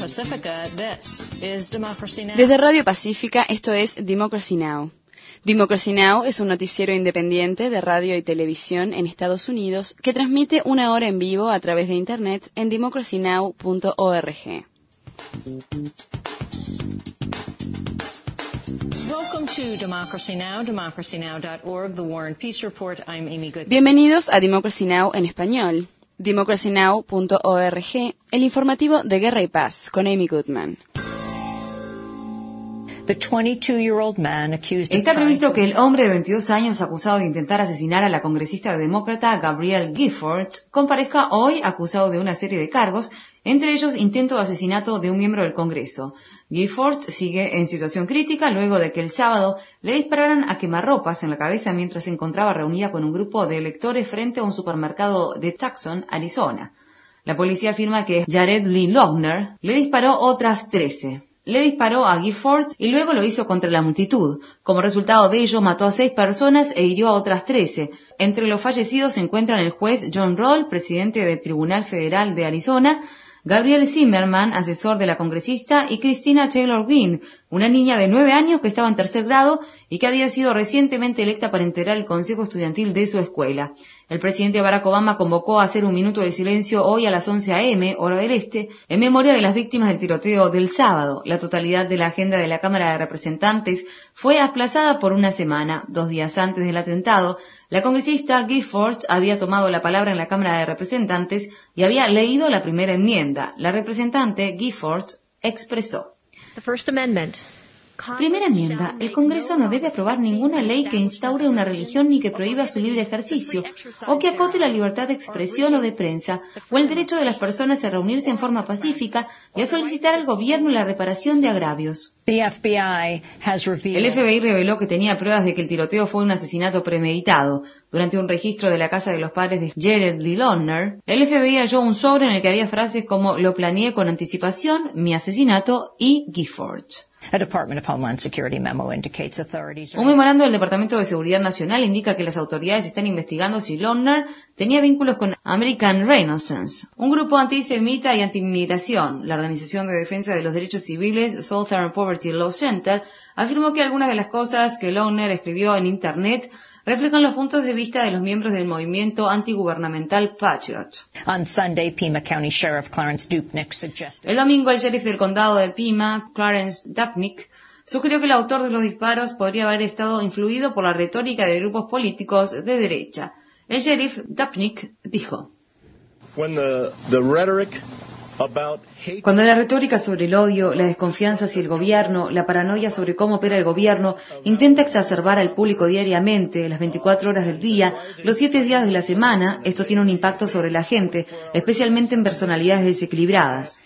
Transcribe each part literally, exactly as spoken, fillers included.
Pacifica, this is Democracy Now! Desde Radio Pacífica, esto es Democracy Now! Democracy Now! Es un noticiero independiente de radio y televisión en Estados Unidos que transmite una hora en vivo a través de Internet en democracy now punto org. Welcome to Democracy Now!, democracy now dot org, The War and Peace Report. I'm Amy Goodman. Bienvenidos a Democracy Now! En español. democracy now punto org, el informativo de Guerra y Paz, con Amy Goodman. Está previsto que el hombre de veintidós años acusado de intentar asesinar a la congresista demócrata Gabrielle Giffords comparezca hoy acusado de una serie de cargos, entre ellos intento de asesinato de un miembro del Congreso. Giffords sigue en situación crítica luego de que el sábado le dispararan a quemarropas en la cabeza mientras se encontraba reunida con un grupo de electores frente a un supermercado de Tucson, Arizona. La policía afirma que Jared Lee Lohner le disparó otras trece. Le disparó a Giffords y luego lo hizo contra la multitud. Como resultado de ello, mató a seis personas e hirió a otras trece. Entre los fallecidos se encuentran el juez John Roll, presidente del Tribunal Federal de Arizona, Gabriel Zimmerman, asesor de la congresista, y Christina Taylor Greene, una niña de nueve años que estaba en tercer grado y que había sido recientemente electa para integrar el consejo estudiantil de su escuela. El presidente Barack Obama convocó a hacer un minuto de silencio hoy a las once a eme, hora del este, en memoria de las víctimas del tiroteo del sábado. La totalidad de la agenda de la Cámara de Representantes fue aplazada por una semana. Dos días antes del atentado, la congresista Giffords había tomado la palabra en la Cámara de Representantes y había leído la primera enmienda. La representante Giffords expresó: Primera enmienda. El Congreso no debe aprobar ninguna ley que instaure una religión ni que prohíba su libre ejercicio, o que acote la libertad de expresión o de prensa, o el derecho de las personas a reunirse en forma pacífica y a solicitar al gobierno la reparación de agravios. El F B I reveló que tenía pruebas de que el tiroteo fue un asesinato premeditado. Durante un registro de la casa de los padres de Jared Lee Lohner, el F B I halló un sobre en el que había frases como "lo planeé con anticipación", "mi asesinato" y "Giffords". Un memorando del Departamento de Seguridad Nacional indica que las autoridades están investigando si Lohner tenía vínculos con American Renaissance, un grupo antisemita y antiinmigración. La Organización de Defensa de los Derechos Civiles Southern Poverty Law Center afirmó que algunas de las cosas que Lohner escribió en Internet reflejan los puntos de vista de los miembros del movimiento antigubernamental Patriot. El domingo, el sheriff del condado de Pima, Clarence Dapnick, sugirió que el autor de los disparos podría haber estado influido por la retórica de grupos políticos de derecha. El sheriff Dapnick dijo: When the, the rhetoric about Cuando la retórica sobre el odio, la desconfianza hacia el gobierno, la paranoia sobre cómo opera el gobierno, intenta exacerbar al público diariamente, las veinticuatro horas del día, los siete días de la semana, esto tiene un impacto sobre la gente, especialmente en personalidades desequilibradas.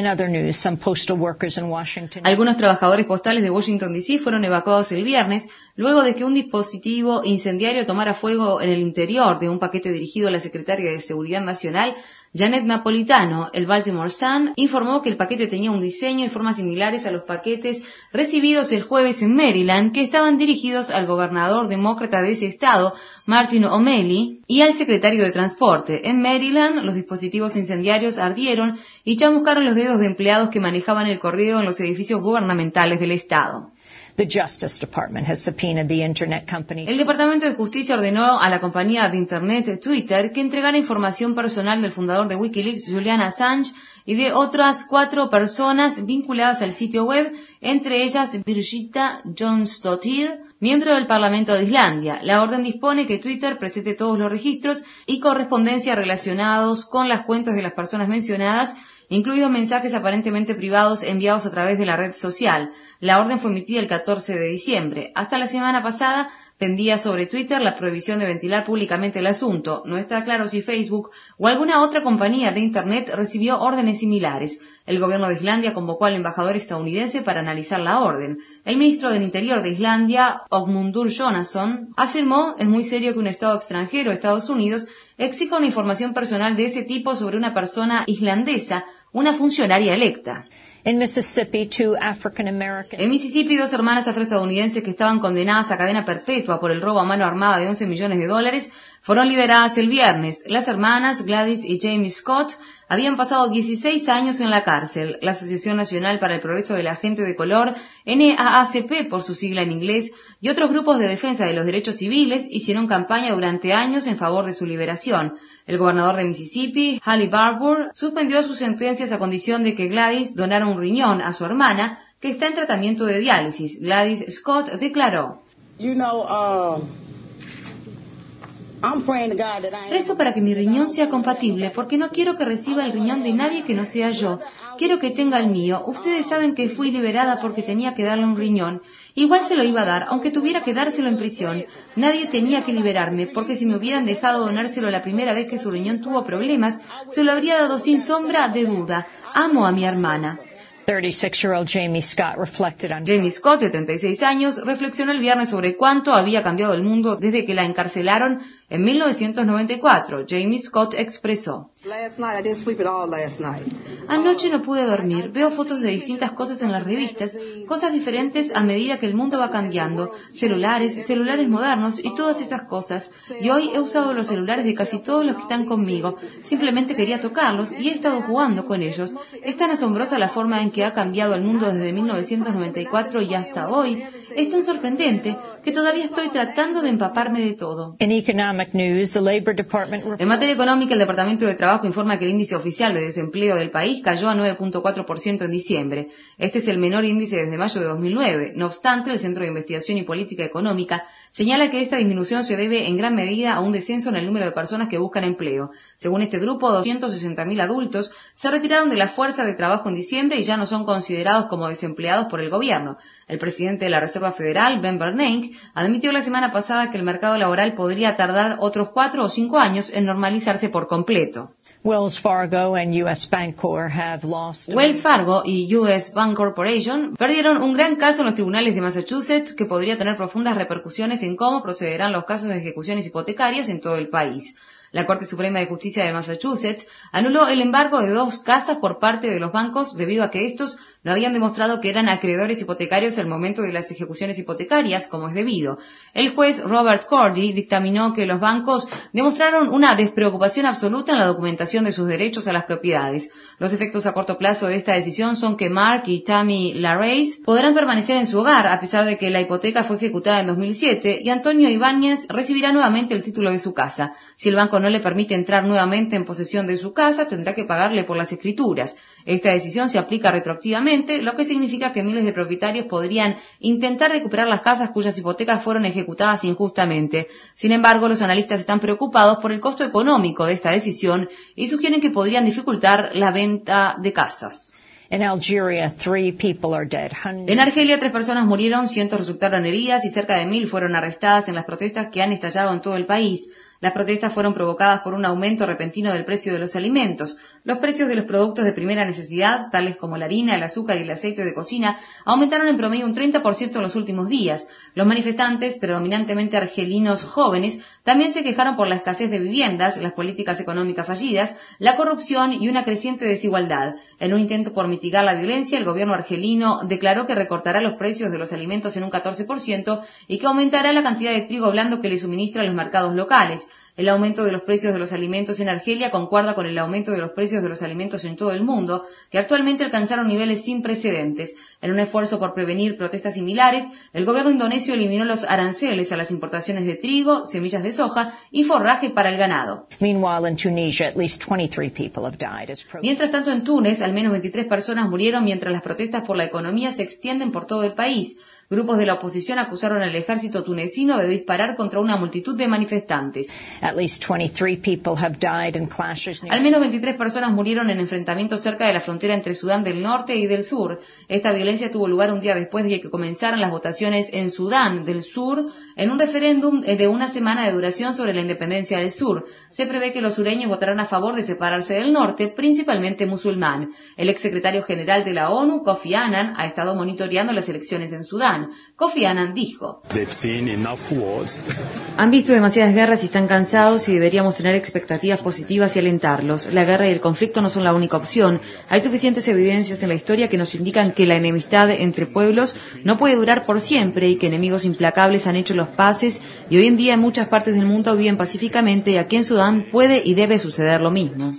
Algunos trabajadores postales de Washington D C fueron evacuados el viernes luego de que un dispositivo incendiario tomara fuego en el interior de un paquete dirigido a la secretaria de Seguridad Nacional, Janet Napolitano. El Baltimore Sun informó que el paquete tenía un diseño y formas similares a los paquetes recibidos el jueves en Maryland, que estaban dirigidos al gobernador demócrata de ese estado, Martin O'Malley, y al secretario de Transporte. En Maryland, los dispositivos incendiarios ardieron y chamuscaron los dedos de empleados que manejaban el correo en los edificios gubernamentales del estado. The Justice Department has subpoenaed the Internet company. El Departamento de Justicia ordenó a la compañía de Internet Twitter que entregara información personal del fundador de Wikileaks, Julian Assange, y de otras cuatro personas vinculadas al sitio web, entre ellas Birgitta Jonsdottir, miembro del Parlamento de Islandia. La orden dispone que Twitter presente todos los registros y correspondencia relacionados con las cuentas de las personas mencionadas, incluidos mensajes aparentemente privados enviados a través de la red social. La orden fue emitida el catorce de diciembre. Hasta la semana pasada pendía sobre Twitter la prohibición de ventilar públicamente el asunto. No está claro si Facebook o alguna otra compañía de Internet recibió órdenes similares. El gobierno de Islandia convocó al embajador estadounidense para analizar la orden. El ministro del Interior de Islandia, Ögmundur Jónasson, afirmó: es muy serio que un estado extranjero, Estados Unidos, exija una información personal de ese tipo sobre una persona islandesa, una funcionaria electa. In Mississippi, two African Americans. En Mississippi, dos hermanas afroestadounidenses que estaban condenadas a cadena perpetua por el robo a mano armada de once millones de dólares fueron liberadas el viernes. Las hermanas Gladys y Jamie Scott habían pasado dieciséis años en la cárcel. La Asociación Nacional para el Progreso de la Gente de Color, N A A C P por su sigla en inglés, y otros grupos de defensa de los derechos civiles hicieron campaña durante años en favor de su liberación. El gobernador de Mississippi, Haley Barbour, suspendió sus sentencias a condición de que Gladys donara un riñón a su hermana, que está en tratamiento de diálisis. Gladys Scott declaró: You know, uh... Rezo para que mi riñón sea compatible, porque no quiero que reciba el riñón de nadie que no sea yo. Quiero que tenga el mío. Ustedes saben que fui liberada porque tenía que darle un riñón. Igual se lo iba a dar, aunque tuviera que dárselo en prisión. Nadie tenía que liberarme, porque si me hubieran dejado donárselo la primera vez que su riñón tuvo problemas, se lo habría dado sin sombra de duda. Amo a mi hermana. thirty-six-year-old Jamie Scott reflected on... Jamie Scott, de treinta y seis años, reflexionó el viernes sobre cuánto había cambiado el mundo desde que la encarcelaron en mil novecientos noventa y cuatro. Jamie Scott expresó: Anoche no pude dormir. Veo fotos de distintas cosas en las revistas, cosas diferentes a medida que el mundo va cambiando, celulares, celulares modernos y todas esas cosas. Y hoy he usado los celulares de casi todos los que están conmigo. Simplemente quería tocarlos y he estado jugando con ellos. Es tan asombrosa la forma en que ha cambiado el mundo desde mil novecientos noventa y cuatro y hasta hoy. Es tan sorprendente que todavía estoy tratando de empaparme de todo. In economic news, the Labor Department... En materia económica, el Departamento de Trabajo informa que el índice oficial de desempleo del país cayó a nueve punto cuatro por ciento en diciembre. Este es el menor índice desde mayo de dos mil nueve. No obstante, el Centro de Investigación y Política Económica señala que esta disminución se debe en gran medida a un descenso en el número de personas que buscan empleo. Según este grupo, doscientos sesenta mil adultos se retiraron de la fuerza de trabajo en diciembre y ya no son considerados como desempleados por el gobierno. El presidente de la Reserva Federal, Ben Bernanke, admitió la semana pasada que el mercado laboral podría tardar otros cuatro o cinco años en normalizarse por completo. Wells Fargo and U S Bancorp have lost... Wells Fargo y U S Bank Corporation perdieron un gran caso en los tribunales de Massachusetts que podría tener profundas repercusiones en cómo procederán los casos de ejecuciones hipotecarias en todo el país. La Corte Suprema de Justicia de Massachusetts anuló el embargo de dos casas por parte de los bancos debido a que estos no habían demostrado que eran acreedores hipotecarios al momento de las ejecuciones hipotecarias, como es debido. El juez Robert Cordy dictaminó que los bancos demostraron una despreocupación absoluta en la documentación de sus derechos a las propiedades. Los efectos a corto plazo de esta decisión son que Mark y Tammy LaRace podrán permanecer en su hogar a pesar de que la hipoteca fue ejecutada en dos mil siete y Antonio Ibáñez recibirá nuevamente el título de su casa. Si el banco no le permite entrar nuevamente en posesión de su casa, tendrá que pagarle por las escrituras. Esta decisión se aplica retroactivamente, lo que significa que miles de propietarios podrían intentar recuperar las casas cuyas hipotecas fueron ejecutadas injustamente. Sin embargo, los analistas están preocupados por el costo económico de esta decisión y sugieren que podrían dificultar la venta de casas. In Algeria, three people are dead. En Argelia, tres personas murieron, cientos resultaron heridas y cerca de mil fueron arrestadas en las protestas que han estallado en todo el país. Las protestas fueron provocadas por un aumento repentino del precio de los alimentos. Los precios de los productos de primera necesidad, tales como la harina, el azúcar y el aceite de cocina, aumentaron en promedio un treinta por ciento en los últimos días. Los manifestantes, predominantemente argelinos jóvenes, también se quejaron por la escasez de viviendas, las políticas económicas fallidas, la corrupción y una creciente desigualdad. En un intento por mitigar la violencia, el gobierno argelino declaró que recortará los precios de los alimentos en un catorce por ciento y que aumentará la cantidad de trigo blando que le suministra a los mercados locales. El aumento de los precios de los alimentos en Argelia concuerda con el aumento de los precios de los alimentos en todo el mundo, que actualmente alcanzaron niveles sin precedentes. En un esfuerzo por prevenir protestas similares, el gobierno indonesio eliminó los aranceles a las importaciones de trigo, semillas de soja y forraje para el ganado. Mientras tanto, en Túnez, al menos veintitrés personas murieron mientras las protestas por la economía se extienden por todo el país. Grupos de la oposición acusaron al ejército tunecino de disparar contra una multitud de manifestantes. Al menos veintitrés personas murieron en enfrentamientos cerca de la frontera entre Sudán del Norte y del Sur. Esta violencia tuvo lugar un día después de que comenzaran las votaciones en Sudán del Sur en un referéndum de una semana de duración sobre la independencia del sur. Se prevé que los sureños votarán a favor de separarse del norte, principalmente musulmán. El exsecretario general de la ONU, Kofi Annan, ha estado monitoreando las elecciones en Sudán. Sudán. Kofi Annan dijo: han visto demasiadas guerras y están cansados y deberíamos tener expectativas positivas y alentarlos. La guerra y el conflicto no son la única opción. Hay suficientes evidencias en la historia que nos indican que la enemistad entre pueblos no puede durar por siempre y que enemigos implacables han hecho los paces y hoy en día en muchas partes del mundo viven pacíficamente y aquí en Sudán puede y debe suceder lo mismo.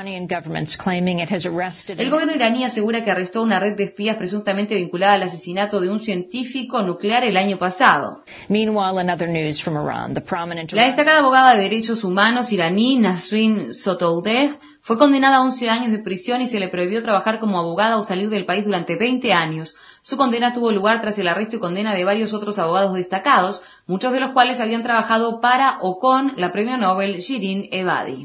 El gobierno iraní asegura que arrestó una red de espías presuntamente vinculada al asesinato de un científico nuclear el año pasado. La destacada abogada de derechos humanos iraní Nasrin Sotoudeh fue condenada a once años de prisión y se le prohibió trabajar como abogada o salir del país durante veinte años. Su condena tuvo lugar tras el arresto y condena de varios otros abogados destacados, muchos de los cuales habían trabajado para o con la premio Nobel Shirin Ebadi.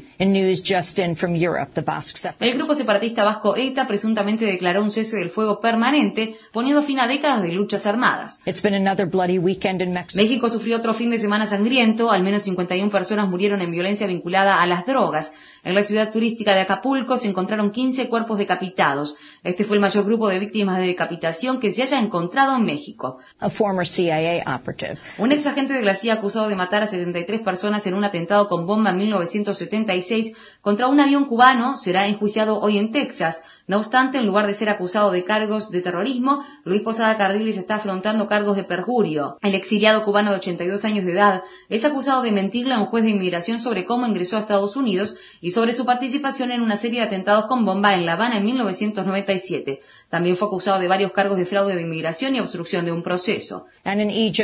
El grupo separatista vasco ETA presuntamente declaró un cese del fuego permanente, poniendo fin a décadas de luchas armadas. México sufrió otro fin de semana sangriento, al menos cincuenta y una personas murieron en violencia vinculada a las drogas. En la ciudad turística de Acapulco se encontraron quince cuerpos decapitados. Este fue el mayor grupo de víctimas de decapitación que se haya encontrado en México. Un ex agente de la C I A acusado de matar a setenta y tres personas en un atentado con bomba en mil novecientos setenta y seis contra un avión cubano será enjuiciado hoy en Texas. No obstante, en lugar de ser acusado de cargos de terrorismo, Luis Posada Carriles está afrontando cargos de perjurio. El exiliado cubano de ochenta y dos años de edad es acusado de mentirle a un juez de inmigración sobre cómo ingresó a Estados Unidos y sobre su participación en una serie de atentados con bomba en La Habana en mil novecientos noventa y siete. También fue acusado de varios cargos de fraude de inmigración y obstrucción de un proceso. En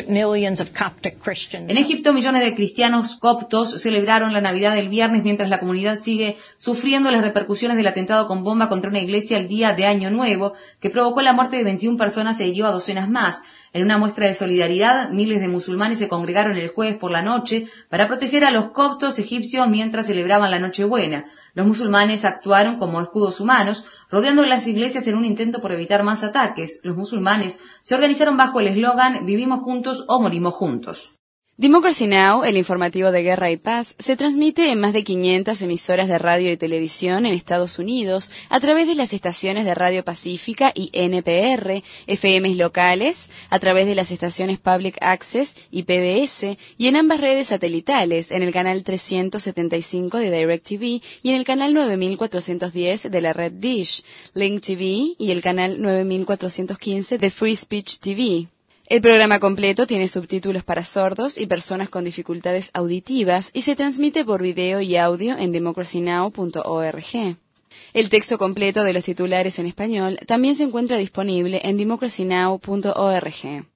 Egipto, millones de cristianos coptos celebraron la Navidad del viernes mientras la comunidad sigue sufriendo las repercusiones del atentado con bomba contra una iglesia el día de Año Nuevo, que provocó la muerte de veintiuna personas e hirió a docenas más. En una muestra de solidaridad, miles de musulmanes se congregaron el jueves por la noche para proteger a los coptos egipcios mientras celebraban la Nochebuena. Los musulmanes actuaron como escudos humanos, rodeando las iglesias en un intento por evitar más ataques. Los musulmanes se organizaron bajo el eslogan «Vivimos juntos o morimos juntos». Democracy Now!, el informativo de guerra y paz, se transmite en más de quinientas emisoras de radio y televisión en Estados Unidos a través de las estaciones de Radio Pacífica y N P R, F Ms locales, a través de las estaciones Public Access y P B S, y en ambas redes satelitales, en el canal trescientos setenta y cinco de DirecTV y en el canal nueve mil cuatrocientos diez de la red Dish, Link T V y el canal nueve mil cuatrocientos quince de Free Speech T V. El programa completo tiene subtítulos para sordos y personas con dificultades auditivas y se transmite por video y audio en democracy now punto org. El texto completo de los titulares en español también se encuentra disponible en democracy now punto org.